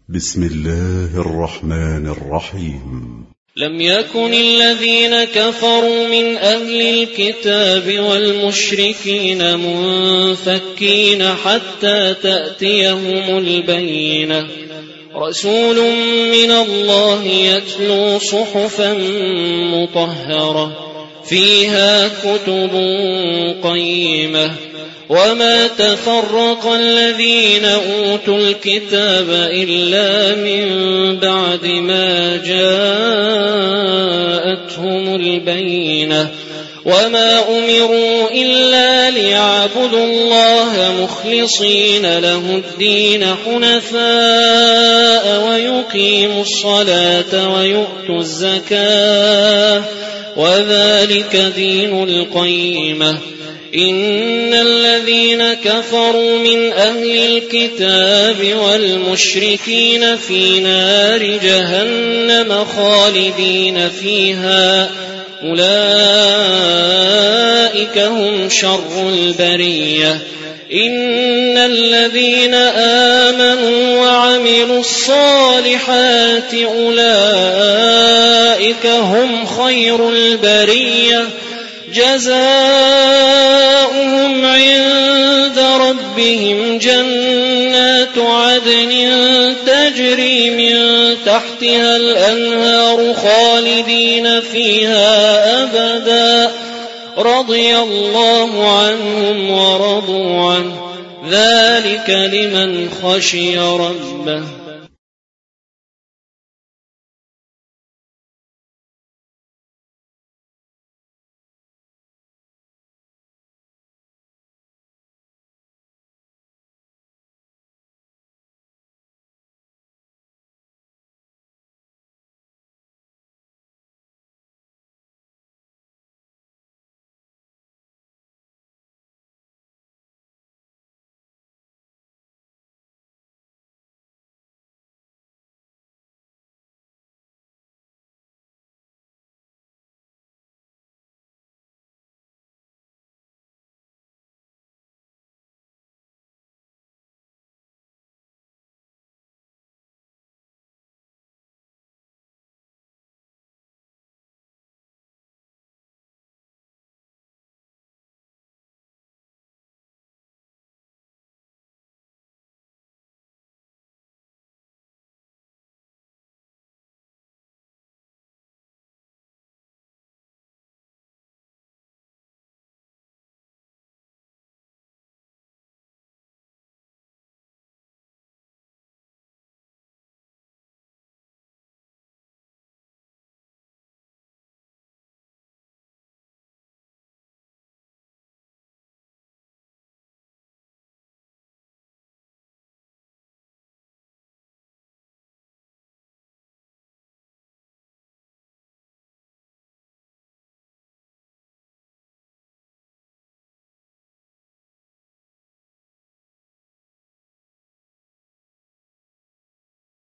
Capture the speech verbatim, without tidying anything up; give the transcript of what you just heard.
بسم الله الرحمن الرحيم. لم يكن الذين كفروا من أهل الكتاب والمشركين منفكين حتى تأتيهم البينة، رسول من الله يتلو صحفا مطهرة فيها كتب قيمة، وما تفرق الذين أوتوا الكتاب إلا من بعد ما جاءتهم البينة، وما أمروا إلا ليعبدوا الله مخلصين له الدين حنفاء ويقيموا الصلاة ويؤتوا الزكاة وذلك دين القيمة. إن الذين كفروا من أهل الكتاب والمشركين في نار جهنم خالدين فيها، أولئك هم شر البرية. إن الذين آمنوا وعملوا الصالحات أولئك هم خير البرية، جزاؤهم عند ربهم جنات عدن تجري من تحتها الأنهار خالدين فيها أبدا، رضي الله عنهم ورضوا عنه، ذلك لمن خشي ربه.